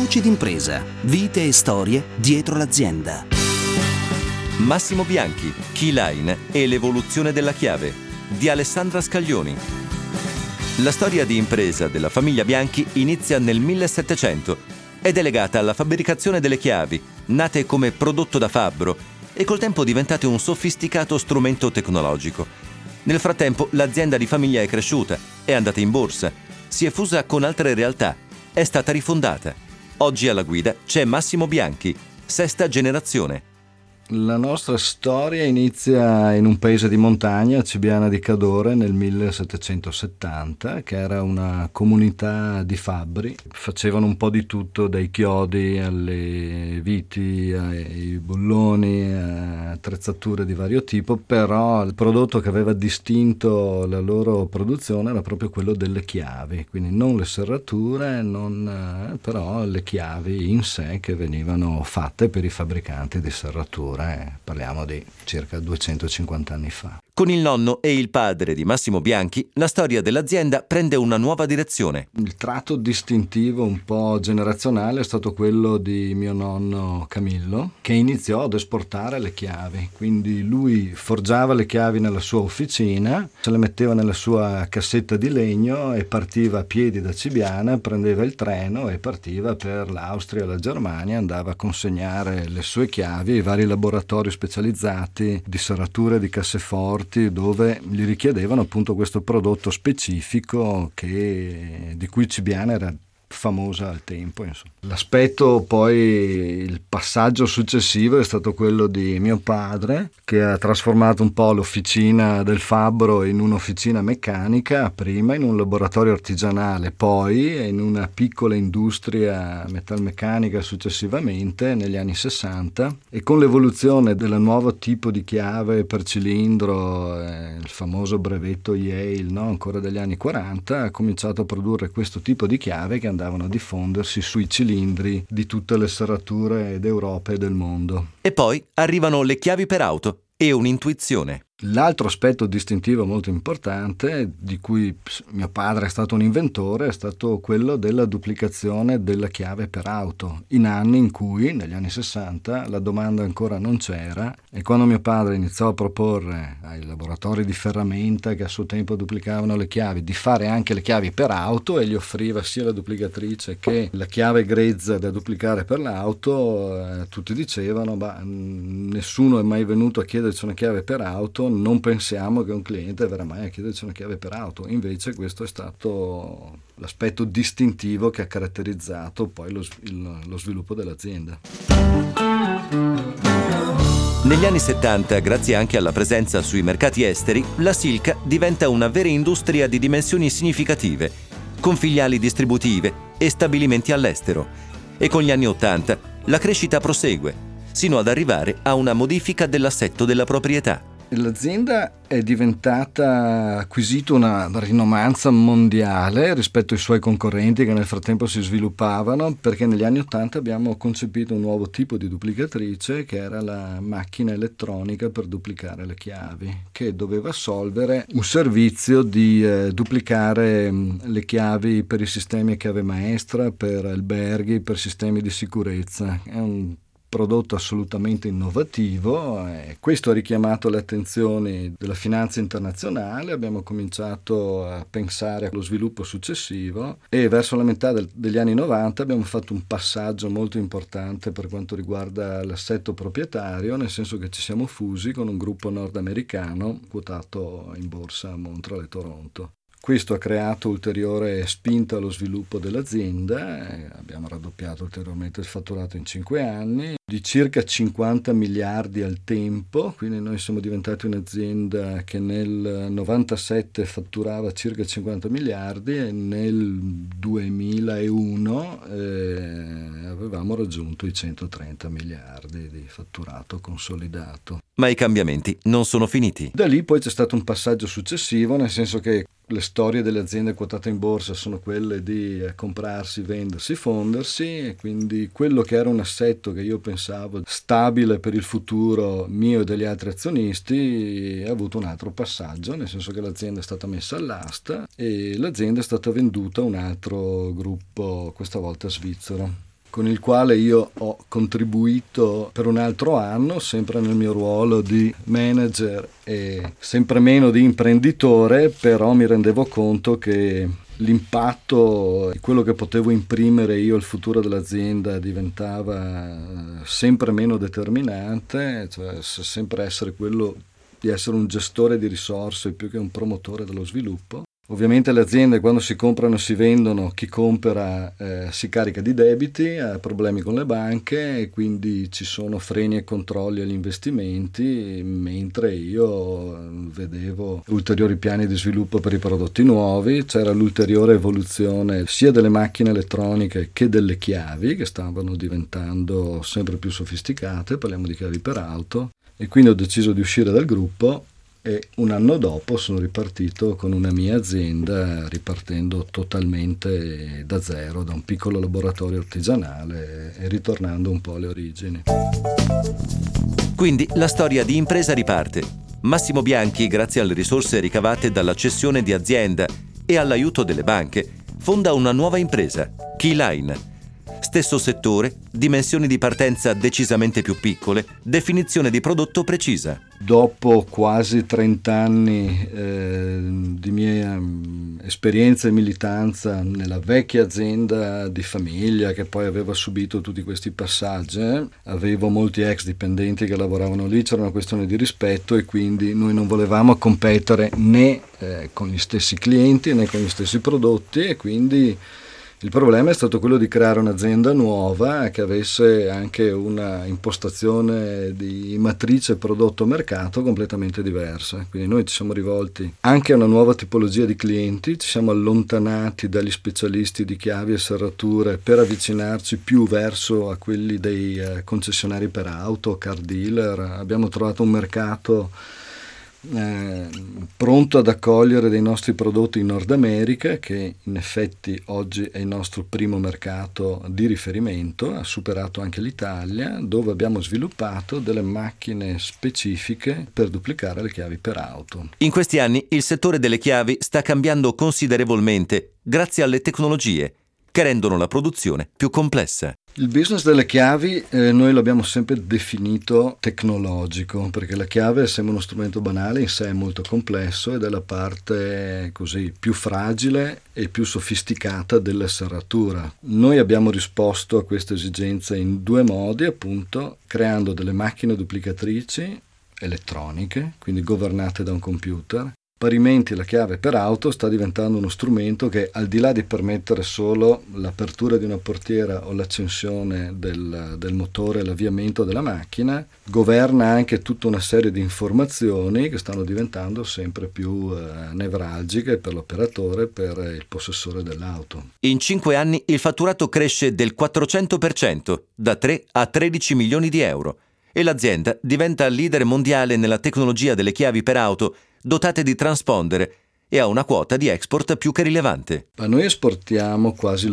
Voci d'impresa, vite e storie dietro l'azienda. Massimo Bianchi, Keyline e l'evoluzione della chiave, di Alessandra Scaglioni. La storia di impresa della famiglia Bianchi inizia nel 1700 ed è legata alla fabbricazione delle chiavi, nate come prodotto da fabbro e col tempo diventate un sofisticato strumento tecnologico. Nel frattempo l'azienda di famiglia è cresciuta, è andata in borsa, si è fusa con altre realtà, è stata rifondata. Oggi alla guida c'è Massimo Bianchi, sesta generazione. La nostra storia inizia in un paese di montagna, Cibiana di Cadore, nel 1770, che era una comunità di fabbri. Facevano un po' di tutto, dai chiodi alle viti, ai bulloni, attrezzature di vario tipo, però il prodotto che aveva distinto la loro produzione era proprio quello delle chiavi, quindi non le serrature, però le chiavi in sé che venivano fatte per i fabbricanti di serrature. Parliamo di circa 250 anni fa. Con il nonno e il padre di Massimo Bianchi, la storia dell'azienda prende una nuova direzione. Il tratto distintivo un po' generazionale è stato quello di mio nonno Camillo, che iniziò ad esportare le chiavi. Quindi lui forgiava le chiavi nella sua officina, se le metteva nella sua cassetta di legno e partiva a piedi da Cibiana, prendeva il treno e partiva per l'Austria e la Germania, andava a consegnare le sue chiavi ai vari laboratori specializzati di serrature, di casseforti, dove gli richiedevano appunto questo prodotto specifico di cui Cibiana era famosa al tempo, insomma. L'aspetto poi, il passaggio successivo è stato quello di mio padre, che ha trasformato un po' l'officina del fabbro in un'officina meccanica, prima in un laboratorio artigianale, poi in una piccola industria metalmeccanica successivamente negli anni 60, e con l'evoluzione del nuovo tipo di chiave per cilindro, il famoso brevetto Yale, no? Ancora degli anni 40, ha cominciato a produrre questo tipo di chiave che andavano a diffondersi sui cilindri di tutte le serrature d'Europa e del mondo. E poi arrivano le chiavi per auto e un'intuizione. L'altro aspetto distintivo molto importante, di cui mio padre è stato un inventore, è stato quello della duplicazione della chiave per auto, in anni in cui, negli anni 60, la domanda ancora non c'era, e quando mio padre iniziò a proporre ai laboratori di ferramenta che a suo tempo duplicavano le chiavi di fare anche le chiavi per auto, e gli offriva sia la duplicatrice che la chiave grezza da duplicare per l'auto, tutti dicevano: nessuno è mai venuto a chiederci una chiave per auto, non pensiamo che un cliente verrà mai a chiederci una chiave per auto. Invece questo è stato l'aspetto distintivo che ha caratterizzato poi lo sviluppo dell'azienda. Negli anni 70, grazie anche alla presenza sui mercati esteri, la Silca diventa una vera industria di dimensioni significative, con filiali distributive e stabilimenti all'estero. E con gli anni 80 la crescita prosegue, sino ad arrivare a una modifica dell'assetto della proprietà. L'azienda è diventata, acquisito una rinomanza mondiale rispetto ai suoi concorrenti che nel frattempo si sviluppavano, perché negli anni 80 abbiamo concepito un nuovo tipo di duplicatrice, che era la macchina elettronica per duplicare le chiavi, che doveva assolvere un servizio di duplicare le chiavi per i sistemi a chiave maestra, per alberghi, per sistemi di sicurezza. È un prodotto assolutamente innovativo, e questo ha richiamato le attenzioni della finanza internazionale. Abbiamo cominciato a pensare allo sviluppo successivo, e verso la metà degli anni 90 abbiamo fatto un passaggio molto importante per quanto riguarda l'assetto proprietario, nel senso che ci siamo fusi con un gruppo nordamericano quotato in borsa a Montreal e Toronto. Questo ha creato ulteriore spinta allo sviluppo dell'azienda, e abbiamo raddoppiato ulteriormente il fatturato in 5 anni, di circa 50 miliardi al tempo, quindi noi siamo diventati un'azienda che nel 97 fatturava circa 50 miliardi e nel 2001 avevamo raggiunto i 130 miliardi di fatturato consolidato. Ma i cambiamenti non sono finiti. Da lì poi c'è stato un passaggio successivo, nel senso che le storie delle aziende quotate in borsa sono quelle di comprarsi, vendersi, fondersi, e quindi quello che era un assetto che io pensavo stabile per il futuro mio e degli altri azionisti ha avuto un altro passaggio, nel senso che l'azienda è stata messa all'asta e l'azienda è stata venduta a un altro gruppo, questa volta svizzero. con il quale io ho contribuito per un altro anno, sempre nel mio ruolo di manager e sempre meno di imprenditore, però mi rendevo conto che l'impatto di quello che potevo imprimere io al futuro dell'azienda diventava sempre meno determinante, cioè sempre essere quello di essere un gestore di risorse più che un promotore dello sviluppo. Ovviamente le aziende quando si comprano e si vendono, chi compra si carica di debiti, ha problemi con le banche e quindi ci sono freni e controlli agli investimenti, mentre io vedevo ulteriori piani di sviluppo per i prodotti nuovi, c'era l'ulteriore evoluzione sia delle macchine elettroniche che delle chiavi che stavano diventando sempre più sofisticate, parliamo di chiavi per auto, e quindi ho deciso di uscire dal gruppo. E un anno dopo sono ripartito con una mia azienda, ripartendo totalmente da zero, da un piccolo laboratorio artigianale e ritornando un po' alle origini. Quindi la storia di impresa riparte. Massimo Bianchi, grazie alle risorse ricavate dalla cessione di azienda e all'aiuto delle banche, fonda una nuova impresa, Keyline. Stesso settore, dimensioni di partenza decisamente più piccole, definizione di prodotto precisa. Dopo quasi 30 anni di mia esperienza e militanza nella vecchia azienda di famiglia che poi aveva subito tutti questi passaggi, avevo molti ex dipendenti che lavoravano lì, c'era una questione di rispetto e quindi noi non volevamo competere né con gli stessi clienti né con gli stessi prodotti e quindi il problema è stato quello di creare un'azienda nuova che avesse anche una impostazione di matrice prodotto-mercato completamente diversa. Quindi noi ci siamo rivolti anche a una nuova tipologia di clienti, ci siamo allontanati dagli specialisti di chiavi e serrature per avvicinarci più verso a quelli dei concessionari per auto, car dealer. Abbiamo trovato un mercato pronto ad accogliere dei nostri prodotti in Nord America, che in effetti oggi è il nostro primo mercato di riferimento, ha superato anche l'Italia, dove abbiamo sviluppato delle macchine specifiche per duplicare le chiavi per auto. In questi anni il settore delle chiavi sta cambiando considerevolmente grazie alle tecnologie che rendono la produzione più complessa. Il business delle chiavi noi l'abbiamo sempre definito tecnologico, perché la chiave, essendo uno strumento banale, in sé è molto complesso ed è la parte così più fragile e più sofisticata della serratura. Noi abbiamo risposto a questa esigenza in due modi, appunto, creando delle macchine duplicatrici elettroniche, quindi governate da un computer. Parimenti la chiave per auto sta diventando uno strumento che, al di là di permettere solo l'apertura di una portiera o l'accensione del motore e l'avviamento della macchina, governa anche tutta una serie di informazioni che stanno diventando sempre più nevralgiche per l'operatore, per il possessore dell'auto. In 5 anni il fatturato cresce del 400%, da 3 a 13 milioni di euro, e l'azienda diventa leader mondiale nella tecnologia delle chiavi per auto dotate di transpondere e ha una quota di export più che rilevante. Ma noi esportiamo quasi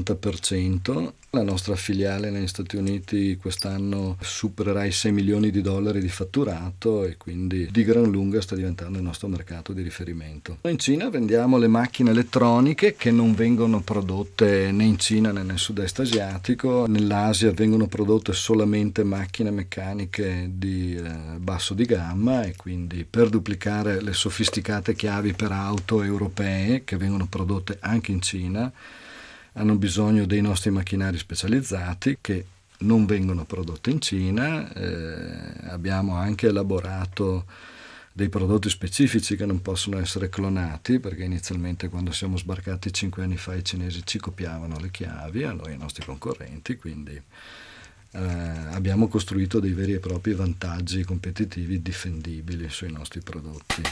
l'80%, la nostra filiale negli Stati Uniti quest'anno supererà i 6 milioni di dollari di fatturato e quindi di gran lunga sta diventando il nostro mercato di riferimento. In Cina vendiamo le macchine elettroniche che non vengono prodotte né in Cina né nel sud-est asiatico. Nell'Asia vengono prodotte solamente macchine meccaniche di basso di gamma e quindi per duplicare le sofisticate chiavi per auto europee che vengono prodotte anche in Cina hanno bisogno dei nostri macchinari specializzati che non vengono prodotti in Cina. Abbiamo anche elaborato dei prodotti specifici che non possono essere clonati, perché inizialmente quando siamo sbarcati 5 anni fa i cinesi ci copiavano le chiavi, a noi e ai nostri concorrenti, quindi abbiamo costruito dei veri e propri vantaggi competitivi difendibili sui nostri prodotti.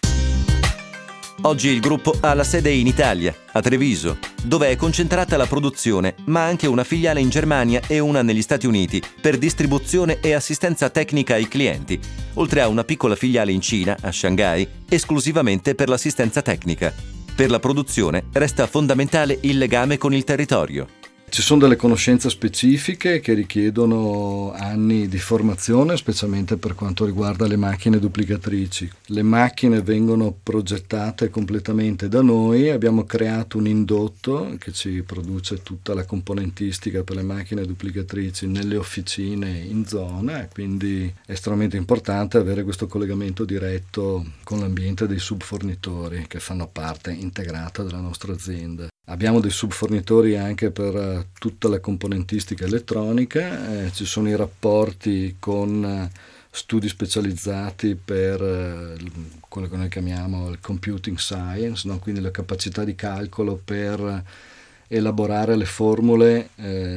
Oggi il gruppo ha la sede in Italia, a Treviso, dove è concentrata la produzione, ma anche una filiale in Germania e una negli Stati Uniti per distribuzione e assistenza tecnica ai clienti, oltre a una piccola filiale in Cina, a Shanghai, esclusivamente per l'assistenza tecnica. Per la produzione resta fondamentale il legame con il territorio. Ci sono delle conoscenze specifiche che richiedono anni di formazione, specialmente per quanto riguarda le macchine duplicatrici. Le macchine vengono progettate completamente da noi, abbiamo creato un indotto che ci produce tutta la componentistica per le macchine duplicatrici nelle officine in zona, quindi è estremamente importante avere questo collegamento diretto con l'ambiente dei subfornitori che fanno parte integrata della nostra azienda. Abbiamo dei subfornitori anche per tutta la componentistica elettronica, ci sono i rapporti con studi specializzati per quello che noi chiamiamo il computing science, no? Quindi la capacità di calcolo per elaborare le formule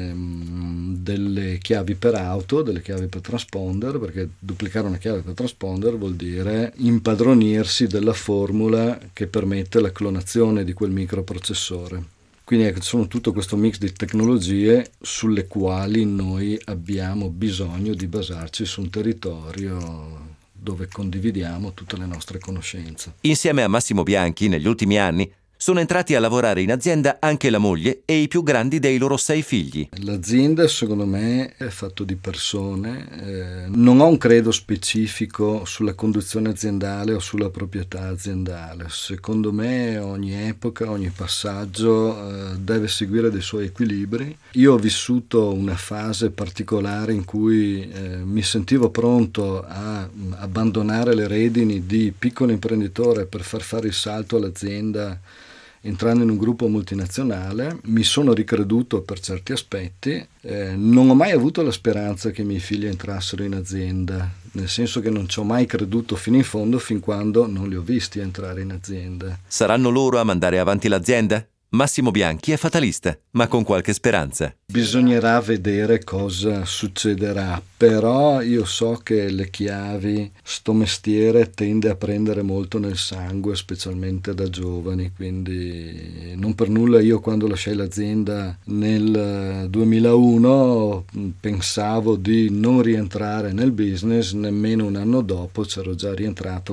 delle chiavi per auto, delle chiavi per transponder, perché duplicare una chiave per transponder vuol dire impadronirsi della formula che permette la clonazione di quel microprocessore. Quindi ecco, sono tutto questo mix di tecnologie sulle quali noi abbiamo bisogno di basarci su un territorio dove condividiamo tutte le nostre conoscenze. Insieme a Massimo Bianchi, negli ultimi anni, sono entrati a lavorare in azienda anche la moglie e i più grandi dei loro 6 figli. L'azienda secondo me è fatto di persone, non ho un credo specifico sulla conduzione aziendale o sulla proprietà aziendale. Secondo me ogni epoca, ogni passaggio deve seguire dei suoi equilibri. Io ho vissuto una fase particolare in cui mi sentivo pronto a abbandonare le redini di piccolo imprenditore per far fare il salto all'azienda entrando in un gruppo multinazionale. Mi sono ricreduto per certi aspetti, non ho mai avuto la speranza che i miei figli entrassero in azienda, nel senso che non ci ho mai creduto fino in fondo fin quando non li ho visti entrare in azienda. Saranno loro a mandare avanti l'azienda? Massimo Bianchi è fatalista, ma con qualche speranza. Bisognerà vedere cosa succederà, però io so che le chiavi, sto mestiere tende a prendere molto nel sangue, specialmente da giovani, quindi non per nulla io quando lasciai l'azienda nel 2001 pensavo di non rientrare nel business, nemmeno un anno dopo c'ero già rientrato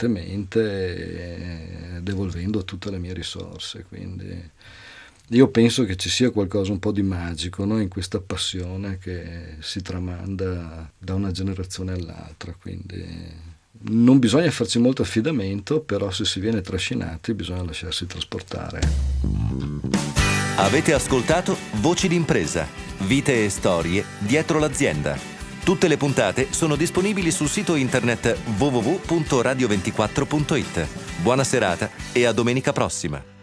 pesantemente devolvendo tutte le mie risorse, quindi io penso che ci sia qualcosa un po' di magico, no? In questa passione che si tramanda da una generazione all'altra, quindi non bisogna farci molto affidamento, però se si viene trascinati bisogna lasciarsi trasportare. Avete ascoltato Voci d'impresa, vite e storie dietro l'azienda. Tutte le puntate sono disponibili sul sito internet www.radio24.it. Buona serata e a domenica prossima.